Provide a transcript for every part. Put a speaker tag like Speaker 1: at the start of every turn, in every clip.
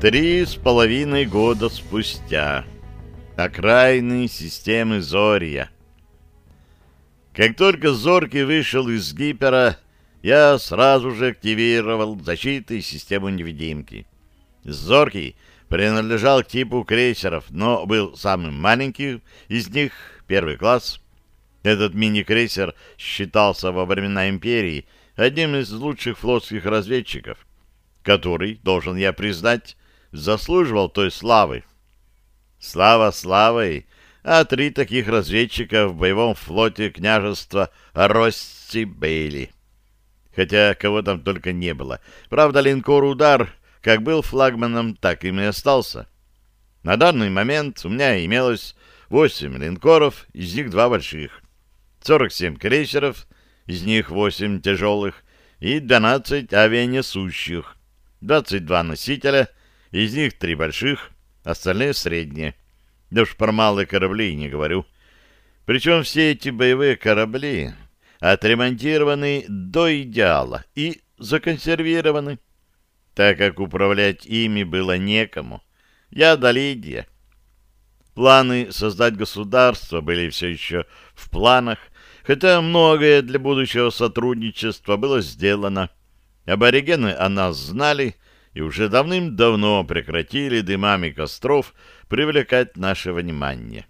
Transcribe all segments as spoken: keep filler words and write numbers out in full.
Speaker 1: Три с половиной года спустя. Окраины системы Зорья. Как только Зоркий вышел из гипера, я сразу же активировал защиту и систему невидимки. Зоркий принадлежал к типу крейсеров, но был самым маленьким из них, первый класс. Этот мини-крейсер считался во времена Империи одним из лучших флотских разведчиков, который, должен я признать, заслуживал той славы. Слава славой, а три таких разведчика в боевом флоте княжества Росси были. Хотя кого там только не было. Правда, линкор «Удар» как был флагманом, так им и остался. На данный момент у меня имелось восемь линкоров, из них два больших, сорок семь крейсеров, из них восемь тяжелых, и двенадцать авианесущих, двадцать два носителя, из них три больших, остальные средние. Да уж про малые корабли не говорю. Причем все эти боевые корабли отремонтированы до идеала и законсервированы, так как управлять ими было некому. Я да Лидия. Планы создать государство были все еще в планах, хотя многое для будущего сотрудничества было сделано. Аборигены о нас знали и уже давным-давно прекратили дымами костров привлекать наше внимание.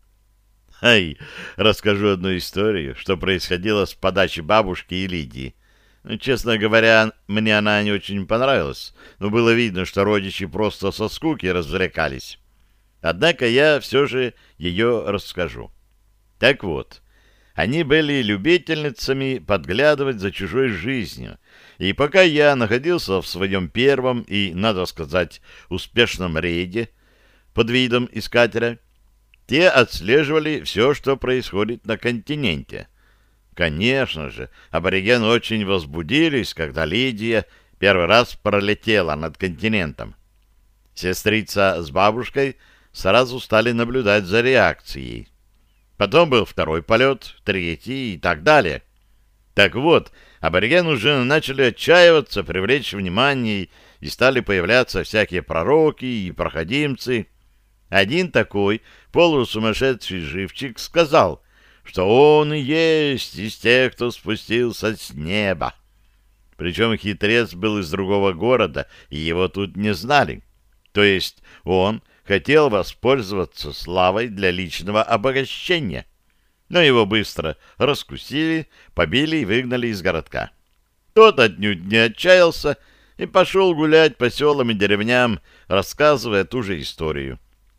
Speaker 1: Ай, расскажу одну историю, что происходило с подачи бабушки и Лидии. Ну, честно говоря, мне она не очень понравилась, но было видно, что родичи просто со скуки развлекались. Однако я все же ее расскажу. Так вот, они были любительницами подглядывать за чужой жизнью, и пока я находился в своем первом и, надо сказать, успешном рейде под видом искателя, те отслеживали все, что происходит на континенте. Конечно же, аборигены очень возбудились, когда Лидия первый раз пролетела над континентом. Сестрица с бабушкой сразу стали наблюдать за реакцией. Потом был второй полет, третий и так далее. Так вот, аборигены уже начали отчаиваться, привлечь внимание, и стали появляться всякие пророки и проходимцы. Один такой полусумасшедший живчик сказал, что он и есть из тех, кто спустился с неба. Причем хитрец был из другого города, и его тут не знали. То есть он хотел воспользоваться славой для личного обогащения. Но его быстро раскусили, побили и выгнали из городка. Тот отнюдь не отчаялся и пошел гулять по селам и деревням, рассказывая ту же историю.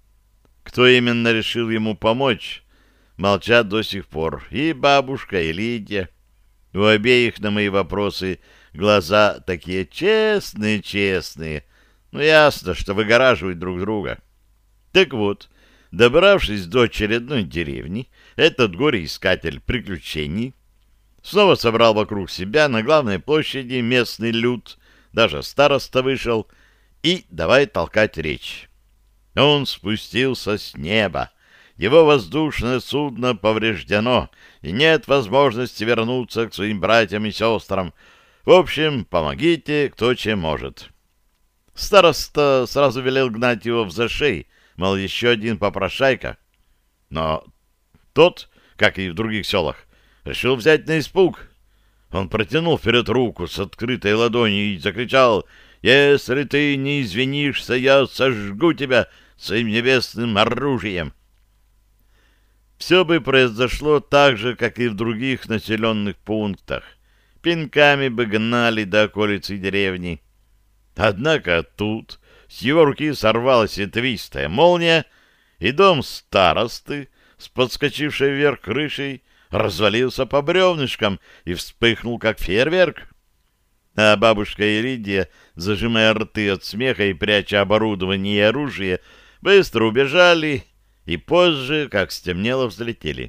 Speaker 1: Кто именно решил ему помочь, молчат до сих пор и бабушка, и Лидия. У обеих на мои вопросы глаза такие честные-честные. Ну, ясно, что выгораживают друг друга. Так вот, добравшись до очередной деревни, этот горе-искатель приключений снова собрал вокруг себя на главной площади местный люд, даже староста вышел, и давай толкать речь. Он спустился с неба. Его воздушное судно повреждено, и нет возможности вернуться к своим братьям и сестрам. В общем, помогите, кто чем может. Староста сразу велел гнать его в зашей, мол, еще один попрошайка. Но тот, как и в других селах, решил взять на испуг. Он протянул вперед руку с открытой ладонью и закричал: «Если ты не извинишься, я сожгу тебя своим небесным оружием». Все бы произошло так же, как и в других населенных пунктах. Пинками бы гнали до околицы деревни. Однако тут с его руки сорвалась ветвистая молния, и дом старосты, с подскочившей вверх крышей, развалился по бревнышкам и вспыхнул, как фейерверк. А бабушка и Лидия, зажимая рты от смеха и пряча оборудование и оружие, быстро убежали и позже, как стемнело, взлетели.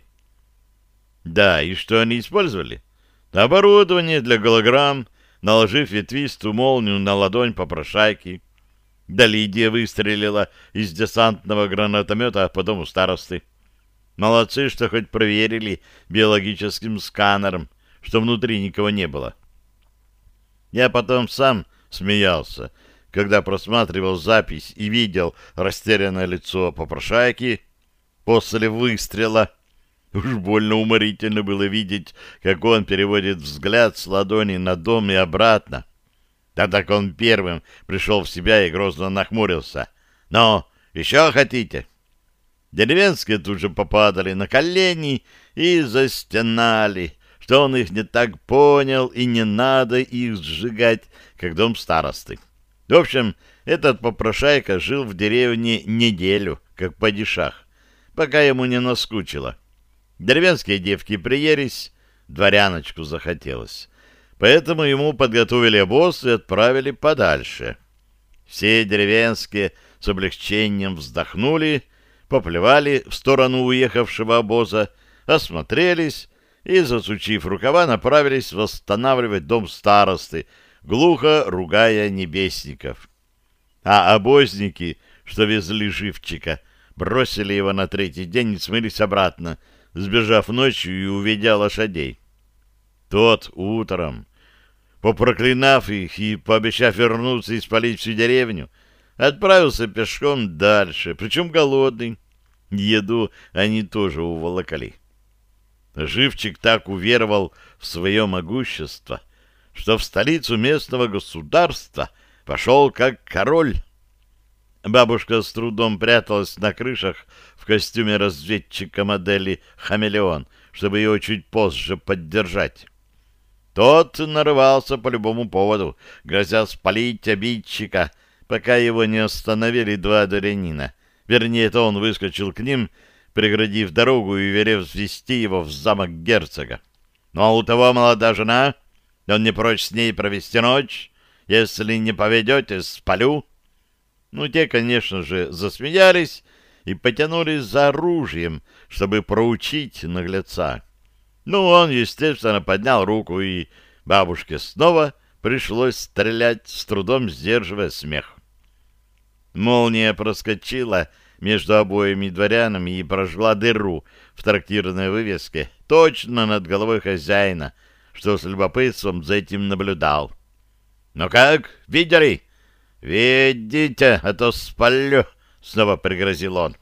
Speaker 1: Да, и что они использовали? Оборудование для голограмм, наложив ветвистую молнию на ладонь попрошайки. Да Лидия выстрелила из десантного гранатомета по дому старосты. Молодцы, что хоть проверили биологическим сканером, что внутри никого не было. Я потом сам смеялся, когда просматривал запись и видел растерянное лицо попрошайки после выстрела. Уж больно уморительно было видеть, как он переводит взгляд с ладони на дом и обратно. Да так он первым пришел в себя и грозно нахмурился. «Ну, еще хотите?» Деревенские тут же попадали на колени и застенали, что он их не так понял и не надо их сжигать, как дом старосты. В общем, этот попрошайка жил в деревне неделю, как падишах, пока ему не наскучило. Деревенские девки приелись, дворяночку захотелось. Поэтому ему подготовили обоз и отправили подальше. Все деревенские с облегчением вздохнули, поплевали в сторону уехавшего обоза, осмотрелись и, засучив рукава, направились восстанавливать дом старосты, глухо ругая небесников. А обозники, что везли живчика, бросили его на третий день и смылись обратно, сбежав ночью и уведя лошадей. Тот утром, попроклинав их и пообещав вернуться и спалить всю деревню, отправился пешком дальше, причем голодный. Еду они тоже уволокали. Живчик так уверовал в свое могущество, что в столицу местного государства пошел как король. Бабушка с трудом пряталась на крышах в костюме разведчика модели «Хамелеон», чтобы ее чуть позже поддержать. Тот нарывался по любому поводу, грозя спалить обидчика, пока его не остановили два дворянина. Вернее, это он выскочил к ним, преградив дорогу и велев ввести его в замок герцога. Ну а у того молодая жена, он не прочь с ней провести ночь. Если не поведете, спалю. Ну, те, конечно же, засмеялись и потянулись за оружием, чтобы проучить наглеца. Ну, он, естественно, поднял руку, и бабушке снова пришлось стрелять, с трудом сдерживая смех. Молния проскочила между обоими дворянами и прожгла дыру в трактирной вывеске точно над головой хозяина, что с любопытством за этим наблюдал. «Ну как, видели?» «Видите, а то спалю!» — снова пригрозил он.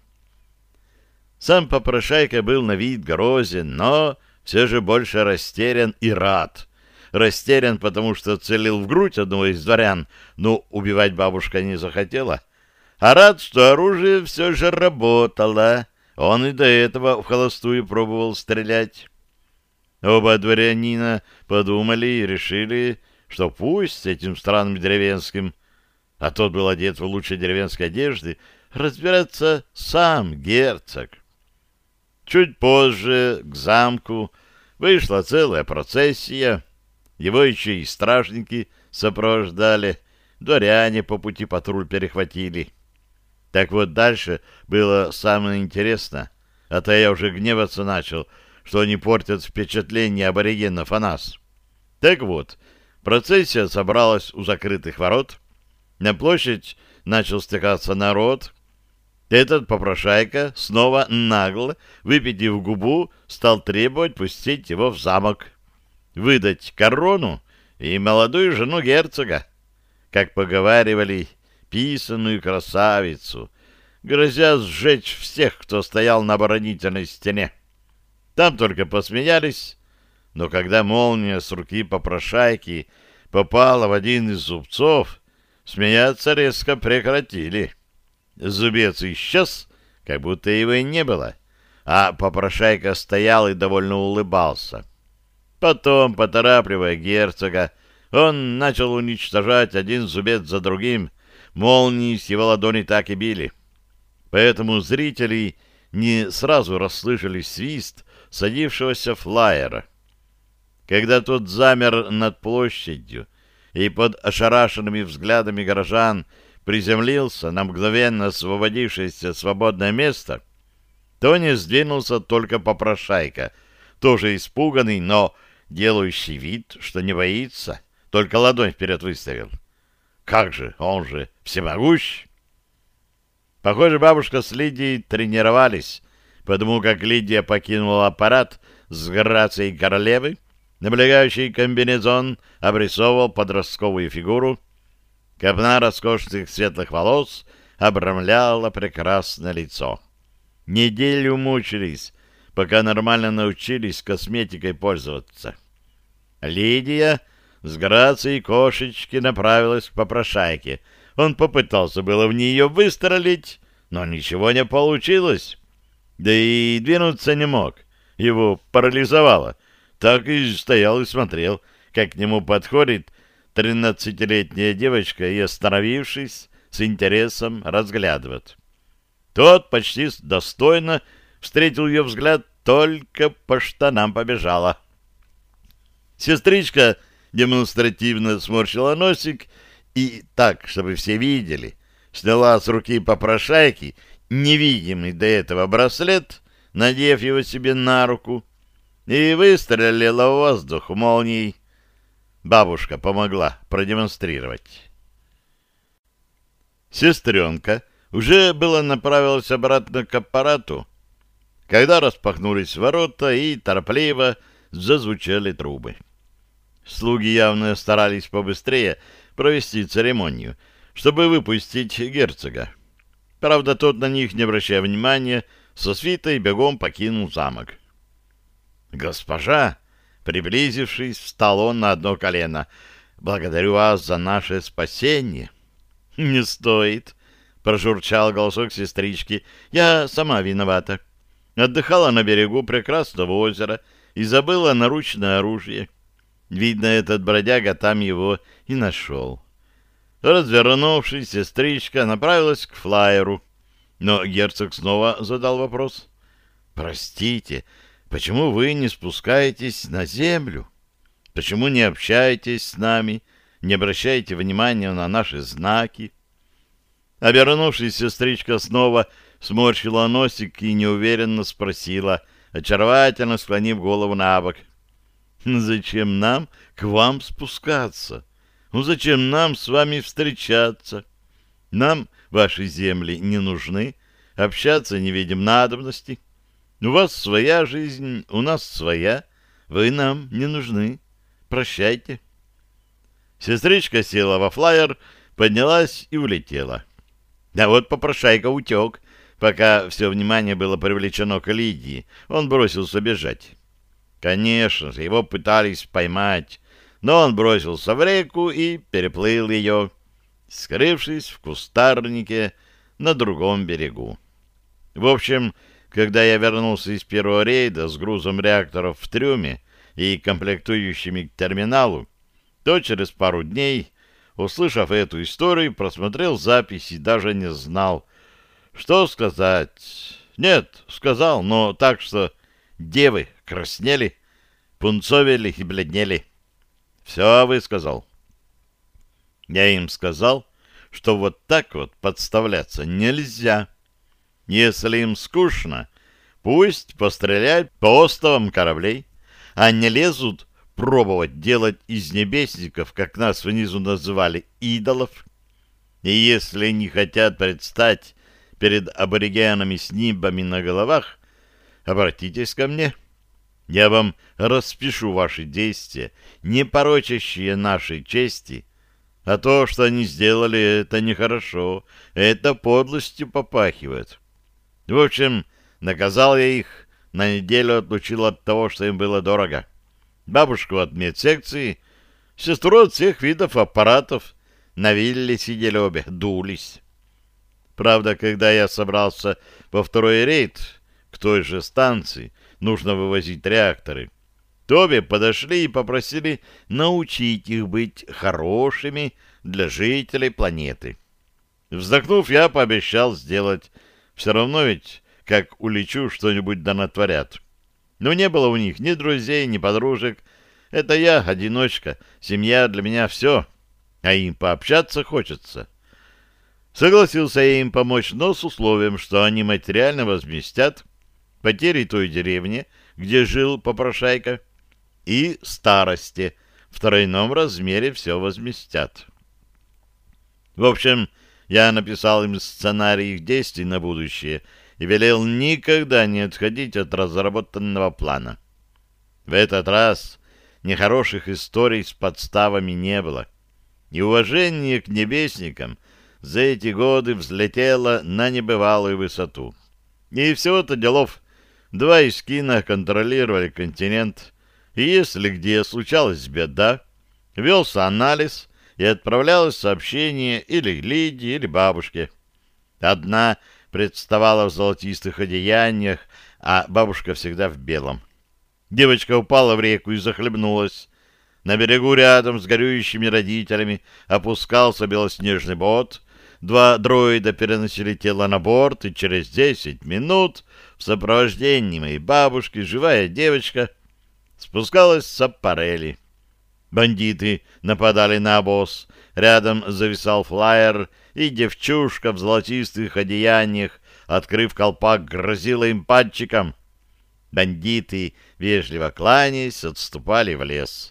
Speaker 1: Сам попрошайка был на вид грозен, но все же больше растерян и рад. Растерян, потому что целил в грудь одного из дворян, но убивать бабушка не захотела. А рад, что оружие все же работало. Он и до этого в холостую пробовал стрелять. Оба дворянина подумали и решили, что пусть этим странным деревенским, а тот был одет в лучшей деревенской одежды, разбираться сам герцог. Чуть позже к замку вышла целая процессия. Его еще и стражники сопровождали, дворяне по пути патруль перехватили. Так вот, дальше было самое интересное, а то я уже гневаться начал, что они портят впечатление аборигенов о нас. Так вот, процессия собралась у закрытых ворот, на площадь начал стекаться народ. Этот попрошайка снова нагло, выпитив губу, стал требовать пустить его в замок, выдать корону и молодую жену герцога, как поговаривали, писаную красавицу, грозя сжечь всех, кто стоял на оборонительной стене. Там только посмеялись, но когда молния с руки попрошайки попала в один из зубцов, смеяться резко прекратили. Зубец исчез, как будто его и не было, а попрошайка стоял и довольно улыбался. Потом, поторапливая герцога, он начал уничтожать один зубец за другим. Молнии с его ладони так и били. Поэтому зрители не сразу расслышали свист садившегося флайера. Когда тот замер над площадью и под ошарашенными взглядами горожан приземлился на мгновенно освободившееся свободное место, то не сдвинулся только попрошайка, тоже испуганный, но делающий вид, что не боится, только ладонь вперед выставил. Как же, он же всемогущ! Похоже, бабушка с Лидией тренировались, потому как Лидия покинула аппарат с грацией королевы, облегающий комбинезон обрисовывал подростковую фигуру, Копна роскошных светлых волос обрамляла прекрасное лицо. Неделю мучились, пока нормально научились косметикой пользоваться. Лидия с грацией кошечки направилась к попрошайке. Он попытался было в нее выстрелить, но ничего не получилось. Да и двинуться не мог. Его парализовало. Так и стоял и смотрел, как к нему подходит тринадцатилетняя девочка и, остановившись, с интересом разглядывает. Тот почти достойно встретил ее взгляд, только по штанам побежала. Сестричка демонстративно сморщила носик и так, чтобы все видели, сняла с руки попрошайки невидимый до этого браслет, надев его себе на руку, и выстрелила в воздух молнией. Бабушка помогла продемонстрировать. Сестренка уже было направилась обратно к аппарату, когда распахнулись ворота и торопливо зазвучали трубы. Слуги явно старались побыстрее провести церемонию, чтобы выпустить герцога. Правда, тот, на них не обращая внимания, со свитой бегом покинул замок. «Госпожа!» Приблизившись, встал он на одно колено. «Благодарю вас за наше спасение». «Не стоит», — прожурчал голосок сестрички. «Я сама виновата. Отдыхала на берегу прекрасного озера и забыла наручное оружие. Видно, этот бродяга там его и нашел». Развернувшись, сестричка направилась к флайеру. Но герцог снова задал вопрос. «Простите, почему вы не спускаетесь на землю? Почему не общаетесь с нами, не обращаете внимания на наши знаки?» Обернувшись, сестричка снова сморщила носик и неуверенно спросила, очаровательно склонив голову на бок. «Зачем нам к вам спускаться? Ну, зачем нам с вами встречаться? Нам ваши земли не нужны, общаться не видим надобности. У вас своя жизнь, у нас своя, вы нам не нужны. Прощайте». Сестричка села во флайер, поднялась и улетела. А вот попрошайка утек, пока все внимание было привлечено к Лидии. Он бросился бежать. Конечно же, его пытались поймать, но он бросился в реку и переплыл ее, скрывшись в кустарнике на другом берегу. В общем, когда я вернулся из первого рейда с грузом реакторов в трюме и комплектующими к терминалу, то через пару дней, услышав эту историю, просмотрел запись и даже не знал, что сказать. Нет, сказал, но так, что девы краснели, пунцовели и бледнели. Все высказал. Я им сказал, что вот так вот подставляться нельзя. Если им скучно, пусть постреляют по остовам кораблей, а не лезут пробовать делать из небесников, как нас внизу называли, идолов. И если не хотят предстать перед аборигенами с нимбами на головах, обратитесь ко мне. Я вам распишу ваши действия, не порочащие нашей чести, а то, что они сделали, это нехорошо, это подлостью попахивает. В общем, наказал я их, на неделю отлучил от того, что им было дорого. Бабушку от медсекции, сестру от всех видов аппаратов. На вилле сидели обе, дулись. Правда, когда я собрался во второй рейд к той же станции, нужно вывозить реакторы, то обе подошли и попросили научить их быть хорошими для жителей планеты. Вздохнув, я пообещал сделать. Все равно ведь, как улечу, что-нибудь да натворят. Но не было у них ни друзей, ни подружек. Это я, одиночка, семья для меня все, а им пообщаться хочется. Согласился я им помочь, но с условием, что они материально возместят потери той деревни, где жил попрошайка, и старости в тройном размере все возместят. В общем, я написал им сценарий их действий на будущее и велел никогда не отходить от разработанного плана. В этот раз нехороших историй с подставами не было. и уважение к небесникам за эти годы взлетело на небывалую высоту. И всего-то делов. Два эскина контролировали континент, и если где случалась беда, велся анализ и отправлялось сообщение или Лиде, или бабушке. Одна представала в золотистых одеяниях, а бабушка всегда в белом. Девочка упала в реку и захлебнулась. На берегу рядом с горюющими родителями опускался белоснежный бот. Два дроида переносили тело на борт, и через десять минут в сопровождении моей бабушки живая девочка спускалась с аппарели. Бандиты нападали на обоз. Рядом зависал флаер, и девчушка в золотистых одеяниях, открыв колпак, грозила им пальчиком. Бандиты, вежливо кланяясь, отступали в лес.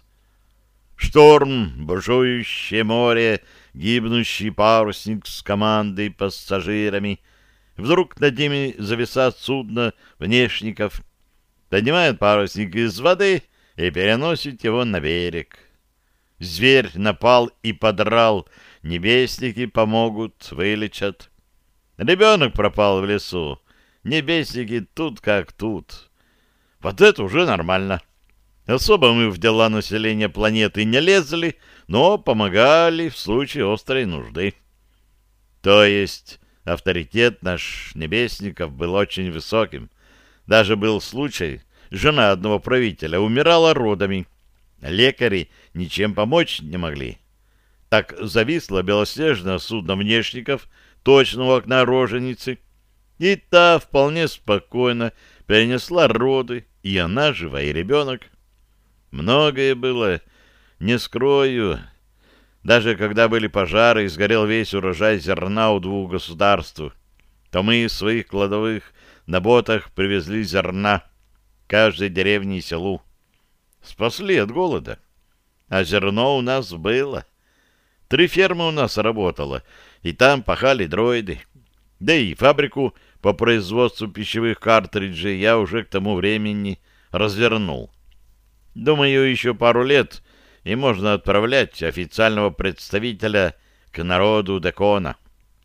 Speaker 1: Шторм, бушующее море, гибнущий парусник с командой пассажирами. Вдруг над ними зависает судно внешников. Поднимают парусник из воды и переносят его на берег. Зверь напал и подрал. Небесники помогут, вылечат. Ребенок пропал в лесу. Небесники тут как тут. Вот это уже нормально. Особо мы в дела населения планеты не лезли, но помогали в случае острой нужды. То есть авторитет наш Небесников был очень высоким. Даже был случай, жена одного правителя умирала родами. Лекари ничем помочь не могли. Так зависло белоснежное судно внешников точно у окна роженицы, и та вполне спокойно перенесла роды, и она жива, и ребенок. Многое было, не скрою. Даже когда были пожары и сгорел весь урожай зерна у двух государств, то мы из своих кладовых на ботах привезли зерна каждой деревне и селу. Спасли от голода. А зерно у нас было. Три фермы у нас работало, и там пахали дроиды. Да и фабрику по производству пищевых картриджей я уже к тому времени развернул. Думаю, еще пару лет, и можно отправлять официального представителя к народу Декона.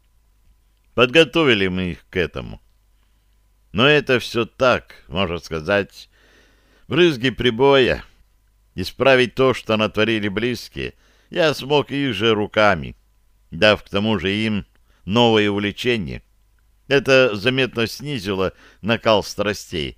Speaker 1: Подготовили мы их к этому. Но это все так, можно сказать, брызги прибоя. Исправить то, что натворили близкие, я смог их же руками, дав к тому же им новое увлечение. Это заметно снизило накал страстей.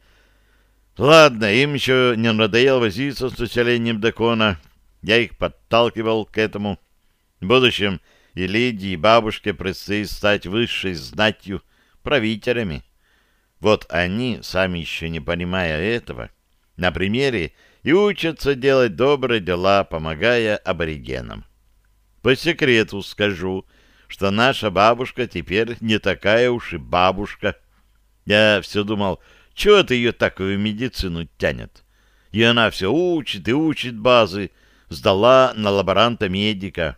Speaker 1: Ладно, им еще не надоело возиться с населением Декона. Я их подталкивал к этому. В будущем и Лиде, и бабушке предстоит стать высшей знатью, правителями. Вот они, сами еще не понимая этого, на примере и учатся делать добрые дела, помогая аборигенам. По секрету скажу, что наша бабушка теперь не такая уж и бабушка. Я все думал, чего это ее такую медицину тянет? И она все учит и учит базы, сдала на лаборанта-медика.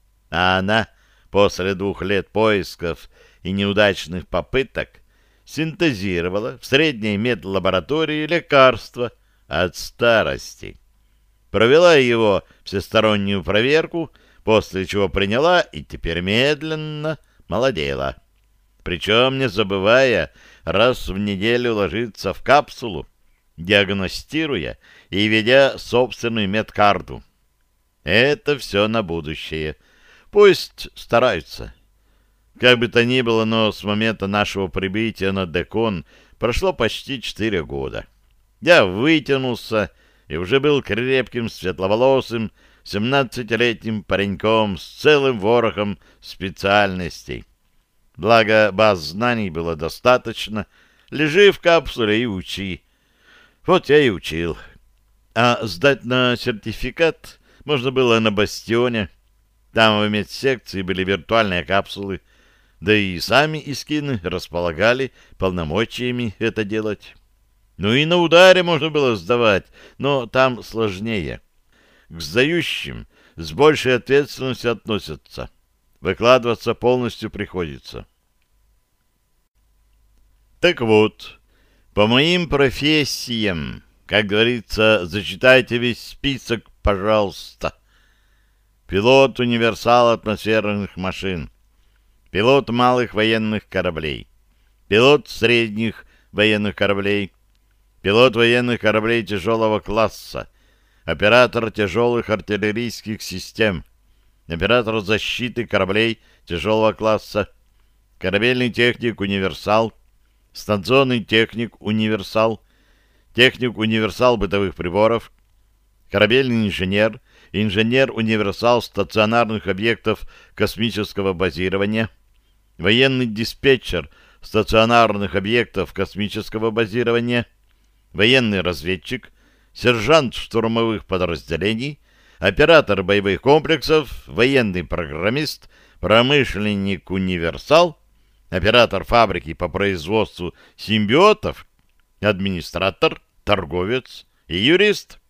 Speaker 1: А она после двух лет поисков и неудачных попыток синтезировала в средней медлаборатории лекарство от старости. Провела его всестороннюю проверку, после чего приняла и теперь медленно молодела. Причем не забывая раз в неделю ложиться в капсулу, диагностируя и ведя собственную медкарту. Это все на будущее. Пусть стараются. Как бы то ни было, но с момента нашего прибытия на Декон прошло почти четыре года. Я вытянулся и уже был крепким, светловолосым, семнадцатилетним пареньком с целым ворохом специальностей. Благо, баз знаний было достаточно. Лежи в капсуле и учи. Вот я и учил. А сдать на сертификат можно было на Бастионе. Там в медсекции были виртуальные капсулы, да и сами искины располагали полномочиями это делать. Ну и на ударе можно было сдавать, но там сложнее. К сдающим с большей ответственностью относятся. Выкладываться полностью приходится. Так вот, по моим профессиям, как говорится, зачитайте весь список, пожалуйста. пилот универсал атмосферных машин, пилот малых военных кораблей, пилот средних военных кораблей, пилот военных кораблей тяжелого класса, оператор тяжелых артиллерийских систем, оператор защиты кораблей тяжелого класса, корабельный техник-универсал, станционный техник-универсал, техник-универсал бытовых приборов, корабельный инженер, инженер-универсал стационарных объектов космического базирования, военный диспетчер стационарных объектов космического базирования, военный разведчик, сержант штурмовых подразделений, оператор боевых комплексов, военный программист, промышленник-универсал, оператор фабрики по производству симбиотов, администратор, торговец и юрист.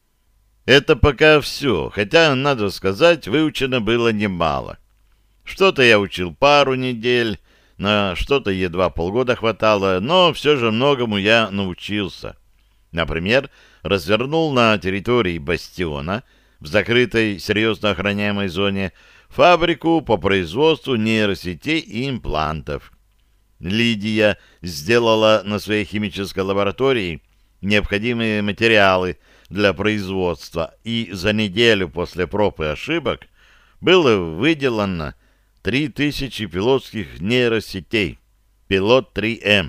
Speaker 1: Это пока все, хотя, надо сказать, выучено было немало. Что-то я учил пару недель, на что-то едва полгода хватало, но все же многому я научился. Например, развернул на территории бастиона, в закрытой, серьезно охраняемой зоне, фабрику по производству нейросетей и имплантов. Лидия сделала на своей химической лаборатории необходимые материалы для производства, и за неделю после проб и ошибок было выделано три тысячи пилотских нейросетей, пилот три эм,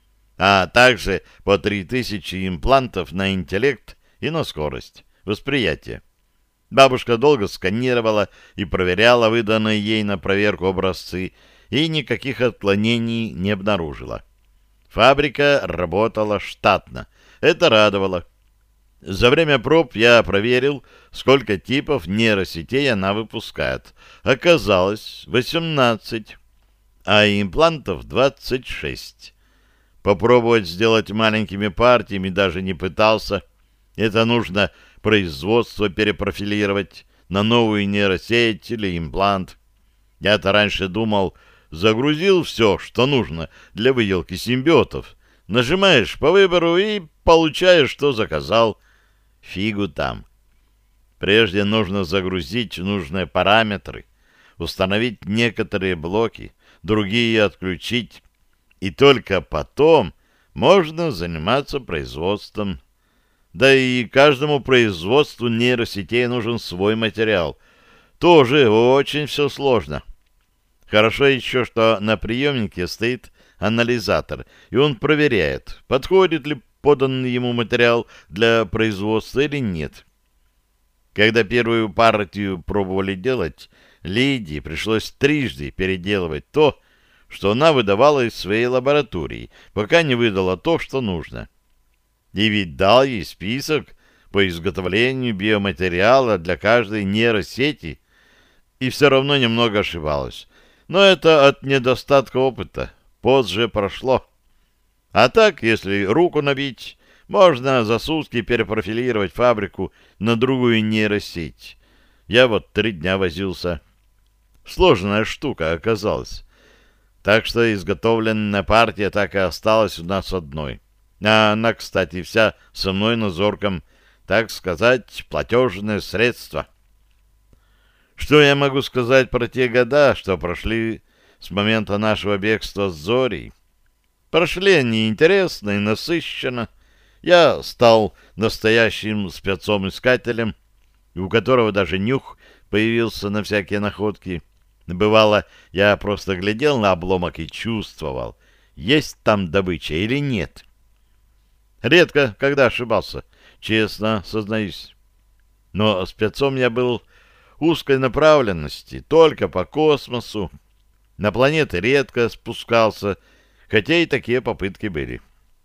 Speaker 1: а также по три тысячи имплантов на интеллект и на скорость восприятия. Бабушка долго сканировала и проверяла выданные ей на проверку образцы, и никаких отклонений не обнаружила. Фабрика работала штатно. Это радовало. За время проб я проверил, сколько типов нейросетей она выпускает. Оказалось, восемнадцать, а имплантов двадцать шесть. Попробовать сделать маленькими партиями даже не пытался. Это нужно производство перепрофилировать на новую нейросеть или имплант. Я-то раньше думал, загрузил все, что нужно для выделки симбиотов. Нажимаешь по выбору и получаешь, что заказал. Фигу там. Прежде нужно загрузить нужные параметры, установить некоторые блоки, другие отключить, и только потом можно заниматься производством. Да и каждому производству нейросетей нужен свой материал. Тоже очень все сложно. Хорошо еще, что на приемнике стоит анализатор, и он проверяет, подходит ли поданный ему материал для производства или нет. Когда первую партию пробовали делать, Лидии пришлось трижды переделывать то, что она выдавала из своей лаборатории, пока не выдала то, что нужно. И ведь дал ей список по изготовлению биоматериала для каждой нейросети, и все равно немного ошибалась. Но это от недостатка опыта. Позже прошло. А так, если руку набить, можно за сутки перепрофилировать фабрику на другую нейросеть. Я вот три дня возился. Сложная штука оказалась. Так что изготовленная партия так и осталась у нас одной. А она, кстати, вся со мной на зорком, так сказать, платежное средство. Что я могу сказать про те года, что прошли с момента нашего бегства с Зорей? Прошли они интересно и насыщенно. Я стал настоящим спецом-искателем, у которого даже нюх появился на всякие находки. Бывало, я просто глядел на обломок и чувствовал, есть там добыча или нет. Редко, когда ошибался, честно сознаюсь. Но спецом я был узкой направленности, только по космосу. На планеты редко спускался, хотя и такие попытки были.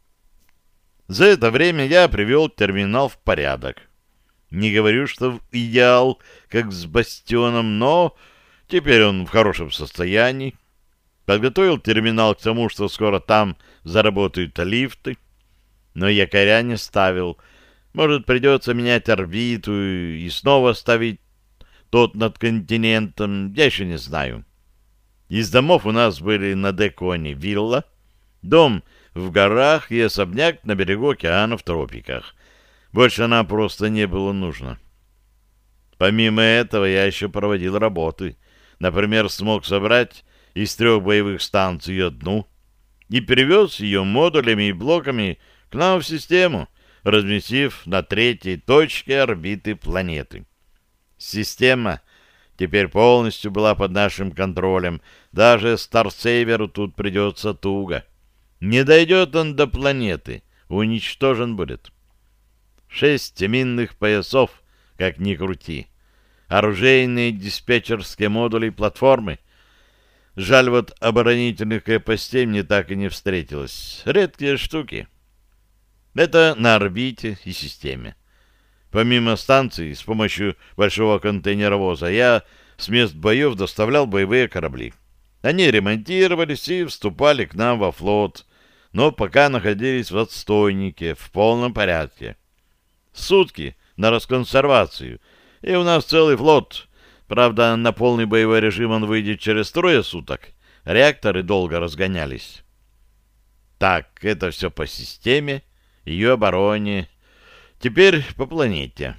Speaker 1: За это время я привел терминал в порядок. Не говорю, что в идеал, как с бастионом, но теперь он в хорошем состоянии. Подготовил терминал к тому, что скоро там заработают лифты, но якоря не ставил. Может, придется менять орбиту и снова ставить тот над континентом, я еще не знаю. Из домов у нас были на Деконе вилла, дом в горах и особняк на берегу океана в тропиках. Больше нам просто не было нужно. Помимо этого я еще проводил работы. Например, смог собрать из трех боевых станций одну и перевез ее модулями и блоками к нам в систему, разместив на третьей точке орбиты планеты. Система теперь полностью была под нашим контролем. Даже Старсейверу тут придется туго. Не дойдет он до планеты, уничтожен будет. Шесть минных поясов, как ни крути. Оружейные диспетчерские модули и платформы. Жаль, вот оборонительных крепостей мне так и не встретилось. Редкие штуки. Это на орбите и системе. Помимо станций, с помощью большого контейнеровоза я с мест боев доставлял боевые корабли. Они ремонтировались и вступали к нам во флот, но пока находились в отстойнике, в полном порядке. Сутки на расконсервацию, и у нас целый флот. Правда, на полный боевой режим он выйдет через трое суток. Реакторы долго разгонялись. Так, это все по системе, ее обороне. Теперь по планете.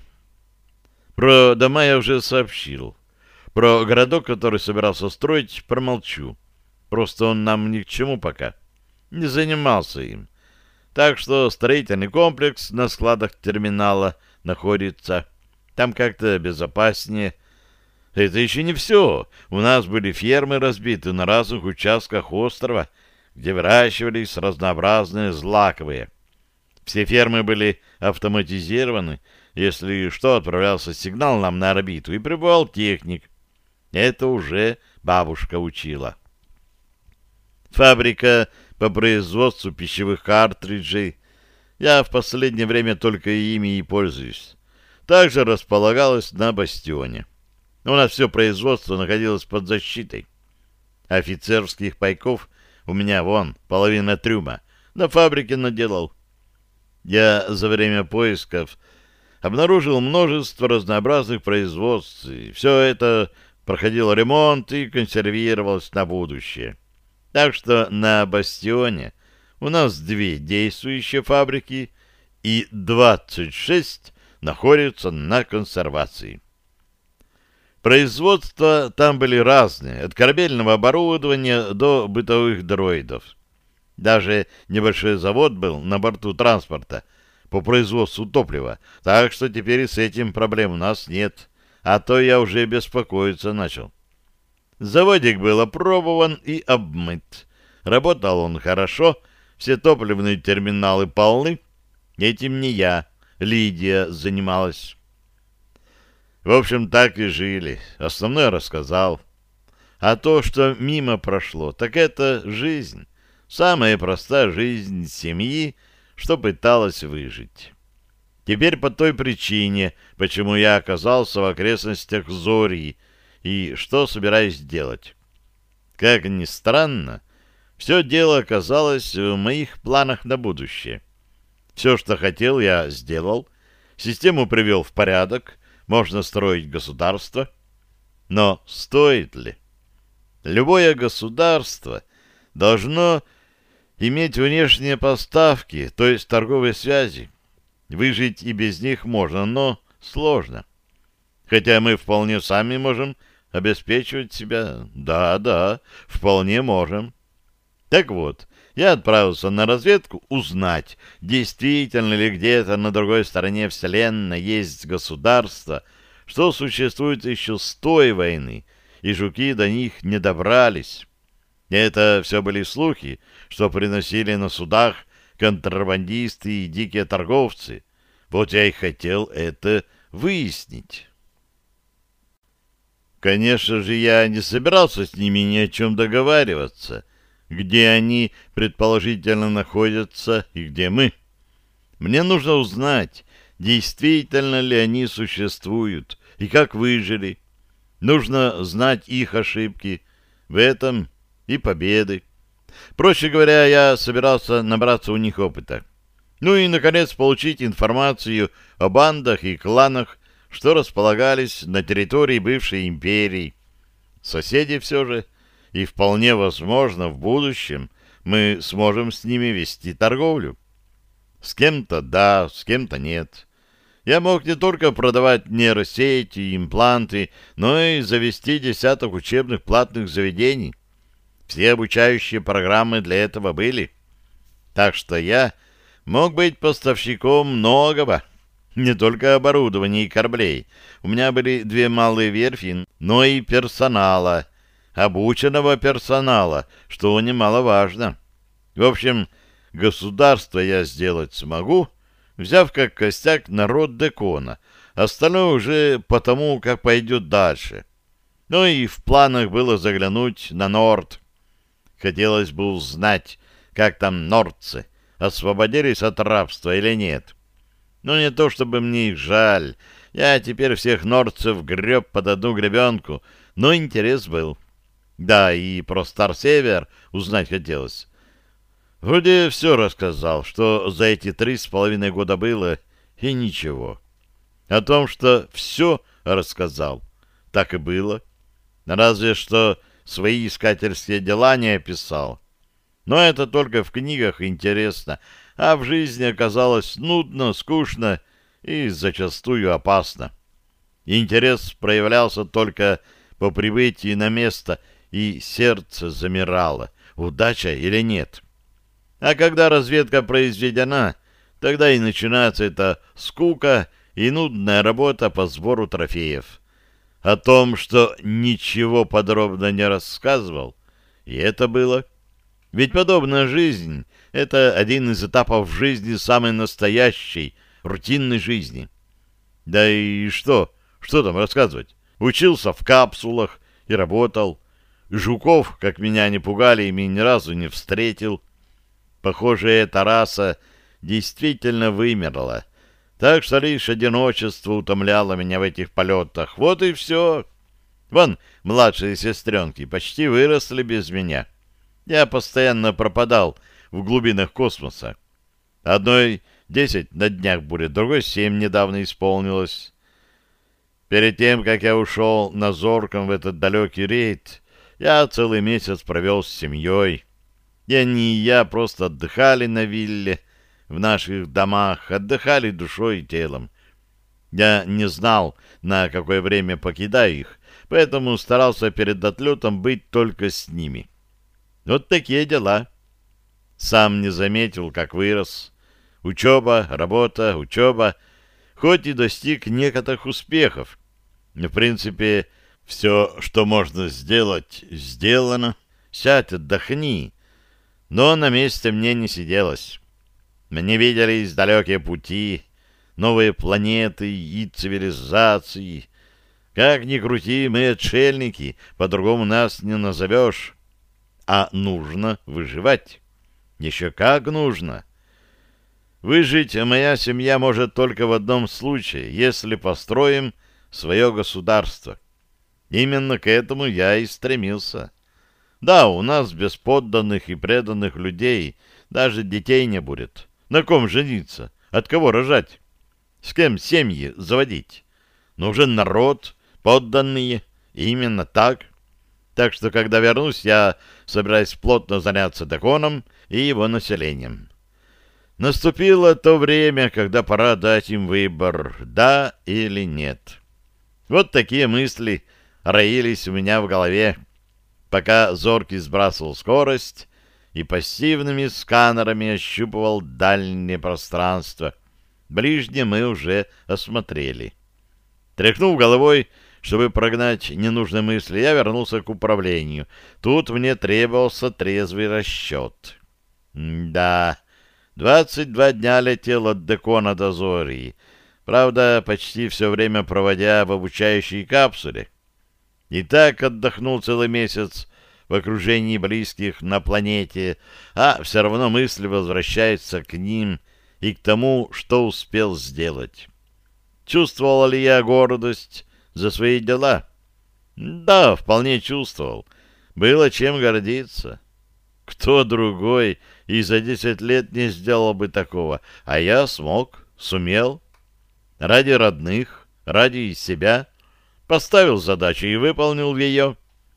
Speaker 1: Про дома я уже сообщил. Про городок, который собирался строить, промолчу. Просто он нам ни к чему пока. Не занимался им. Так что строительный комплекс на складах терминала находится. Там как-то безопаснее. Это еще не все. У нас были фермы разбиты на разных участках острова, где выращивались разнообразные злаковые. Все фермы были автоматизированы. Если что, отправлялся сигнал нам на орбиту, и прибывал техник. Это уже бабушка учила. Фабрика по производству пищевых картриджей. Я в последнее время только ими и пользуюсь. Также располагалась на бастионе. У нас все производство находилось под защитой. Офицерских пайков у меня вон половина трюма. На фабрике наделал. Я за время поисков обнаружил множество разнообразных производств. И все это проходило ремонт и консервировалось на будущее. Так что на бастионе у нас две действующие фабрики и двадцать шесть находятся на консервации. Производства там были разные, от корабельного оборудования до бытовых дроидов. Даже небольшой завод был на борту транспорта по производству топлива, так что теперь и с этим проблем у нас нет, а то я уже беспокоиться начал. Заводик был опробован и обмыт. Работал он хорошо, все топливные терминалы полны. Этим не я, Лидия занималась. В общем, так и жили. Основное рассказал. А то, что мимо прошло, так это жизнь. Самая простая жизнь семьи, что пыталась выжить. Теперь по той причине, почему я оказался в окрестностях Зории и что собираюсь делать. Как ни странно, все дело оказалось в моих планах на будущее. Все, что хотел, я сделал. Систему привел в порядок. Можно строить государство. Но стоит ли? Любое государство должно иметь внешние поставки, то есть торговые связи. Выжить и без них можно, но сложно. Хотя мы вполне сами можем обеспечивать себя. Да, да, вполне можем. Так вот, я отправился на разведку узнать, действительно ли где-то на другой стороне Вселенной есть государство, что существует еще с той войны, и жуки до них не добрались. Это все были слухи, что приносили на судах контрабандисты и дикие торговцы. Вот я и хотел это выяснить. Конечно же, я не собирался с ними ни о чем договариваться, где они, предположительно, находятся и где мы. Мне нужно узнать, действительно ли они существуют и как выжили. Нужно знать их ошибки в этом и победы. Проще говоря, я собирался набраться у них опыта. Ну и, наконец, получить информацию о бандах и кланах, что располагались на территории бывшей империи. Соседи все же, и вполне возможно в будущем мы сможем с ними вести торговлю. С кем-то да, с кем-то нет. я мог не только продавать нейросети и импланты, но и завести десяток учебных платных заведений. Все обучающие программы для этого были. Так что я мог быть поставщиком многого, не только оборудования и кораблей. У меня были две малые верфи, но и персонала, обученного персонала, что немаловажно. В общем, государство я сделать смогу, взяв как костяк народ Декона, остальное уже потому, как пойдет дальше. Ну и в планах было заглянуть на Норд. Хотелось бы узнать, как там нордцы, освободились от рабства или нет. Но не то, чтобы мне их жаль, я теперь всех нордцев греб под одну гребенку, но интерес был. Да, и про Стар-Север узнать хотелось. Вроде все рассказал, что за эти три с половиной года было, и ничего. О том, что все рассказал, так и было. Разве что свои искательские дела не описал. Но это только в книгах интересно, а в жизни оказалось нудно, скучно и зачастую опасно. Интерес проявлялся только по прибытии на место, и сердце замирало, удача или нет. А когда разведка произведена, тогда и начинается эта скука и нудная работа по сбору трофеев. О том, что ничего подробно не рассказывал, и это было. Ведь подобная жизнь — это один из этапов жизни самой настоящей, рутинной жизни. Да и что? Что там рассказывать? Учился в капсулах и работал. Жуков, как меня не пугали, ими ни разу не встретил. Похоже, эта раса действительно вымерла. Так что лишь одиночество утомляло меня в этих полетах. Вот и все. Вон, младшие сестренки почти выросли без меня. Я постоянно пропадал в глубинах космоса. Одной десять на днях будет, другой семь недавно исполнилось. Перед тем, как я ушел на зорком в этот далекий рейд, я целый месяц провел с семьей. И они и я просто отдыхали на вилле, в наших домах, отдыхали душой и телом. Я не знал, на какое время покидаю их, поэтому старался перед отлетом быть только с ними. Вот такие дела. Сам не заметил, как вырос. Учеба, работа, учеба. Хоть и достиг некоторых успехов. В принципе, все, что можно сделать, сделано. Сядь, отдохни. Но на месте мне не сиделось. Мне виделись далекие пути, новые планеты и цивилизации. Как ни крути, мы отшельники, по-другому нас не назовешь. А нужно выживать. Еще как нужно. Выжить моя семья может только в одном случае, если построим свое государство. Именно к этому я и стремился. Да, у нас без подданных и преданных людей даже детей не будет. На ком жениться? От кого рожать? С кем семьи заводить? Нужен народ, подданные. Именно так. Так что, когда вернусь, я собираюсь плотно заняться Деконом и его населением. Наступило то время, когда пора дать им выбор, да или нет. Вот такие мысли роились у меня в голове, пока зоркий сбрасывал скорость и пассивными сканерами ощупывал дальнее пространство. Ближнее мы уже осмотрели. Тряхнув головой, чтобы прогнать ненужные мысли, я вернулся к управлению. Тут мне требовался трезвый расчет. Да, двадцать два дня летел от Декона до Зории. Правда, почти все время проводя в обучающей капсуле. И так отдохнул целый месяц в окружении близких на планете, а все равно мысли возвращаются к ним и к тому, что успел сделать. Чувствовал ли я гордость за свои дела? Да, вполне чувствовал. Было чем гордиться. Кто другой и за десять лет не сделал бы такого, а я смог, сумел. Ради родных, ради себя поставил задачу и выполнил ее.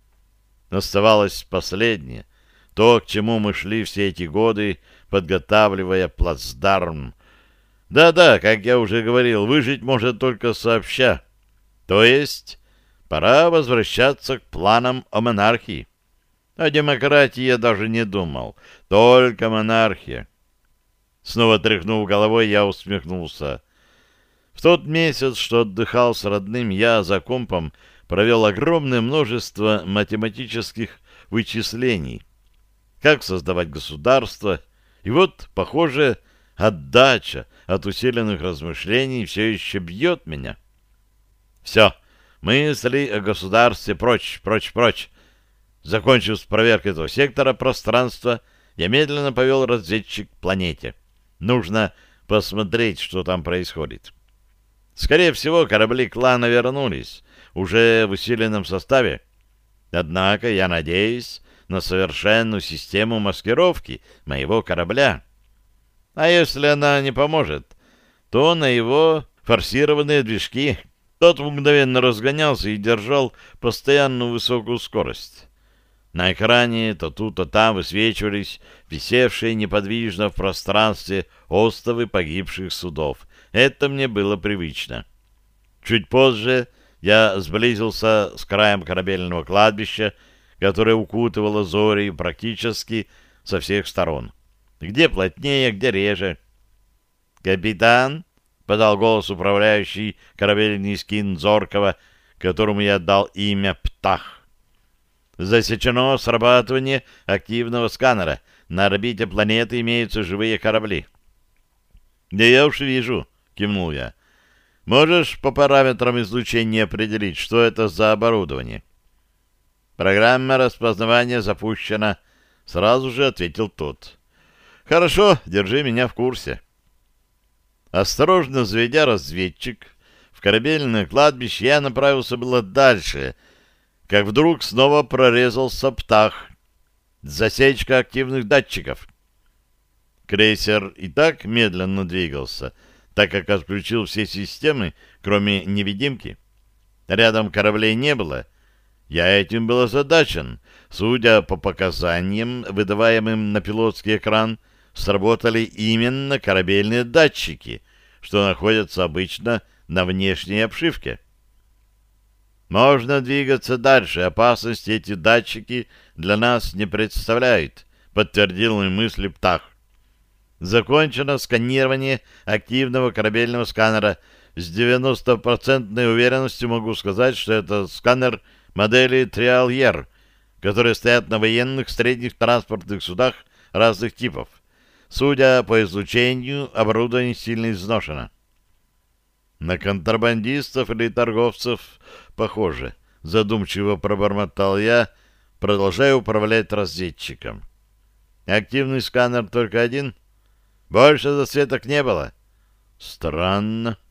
Speaker 1: Оставалось последнее, то, к чему мы шли все эти годы, подготавливая плацдарм. Да-да, как я уже говорил, выжить может только сообща. То есть пора возвращаться к планам о монархии. О демократии я даже не думал, только монархия. Снова тряхнув головой, я усмехнулся. В тот месяц, что отдыхал с родным, я за компом провел огромное множество математических вычислений. Как создавать государство. И вот, похоже, отдача от усиленных размышлений все еще бьет меня. Все, мысли о государстве прочь, прочь, прочь. Закончив с проверкой этого сектора пространства, я медленно повел разведчик к планете. Нужно посмотреть, что там происходит. Скорее всего, корабли клана вернулись, уже в усиленном составе. Однако я надеюсь на совершенную систему маскировки моего корабля. А если она не поможет, то на его форсированные движки. Тот мгновенно разгонялся и держал постоянную высокую скорость. На экране то тут, то там высвечивались висевшие неподвижно в пространстве остовы погибших судов. Это мне было привычно. Чуть позже я сблизился с краем корабельного кладбища, которое укутывало Зорию практически со всех сторон. Где плотнее, где реже. «Капитан!» — подал голос управляющий корабельный скин Зоркова, которому я дал имя Птах. «Засечено срабатывание активного сканера. На орбите планеты имеются живые корабли». «Да я уж вижу», — кивнул я. «Можешь по параметрам излучения определить, что это за оборудование?» «Программа распознавания запущена», — сразу же ответил тот. «Хорошо, держи меня в курсе». Осторожно заведя разведчик в корабельное кладбище, я направился было дальше, как вдруг снова прорезался Птах. Засечка активных датчиков. Крейсер и так медленно двигался, так как отключил все системы, кроме невидимки. Рядом кораблей не было. Я этим был озадачен. Судя по показаниям, выдаваемым на пилотский экран, сработали именно корабельные датчики, что находятся обычно на внешней обшивке. «Можно двигаться дальше, опасности эти датчики для нас не представляют», — подтвердил мои мысли Птах. «Закончено сканирование активного корабельного сканера. С девяностопроцентной уверенностью могу сказать, что это сканер модели Триальер, которые стоят на военных средних транспортных судах разных типов. Судя по излучению, оборудование сильно изношено». «На контрабандистов или торговцев похоже», — задумчиво пробормотал я, продолжая управлять разведчиком. «Активный сканер только один? Больше засветок не было?» «Странно».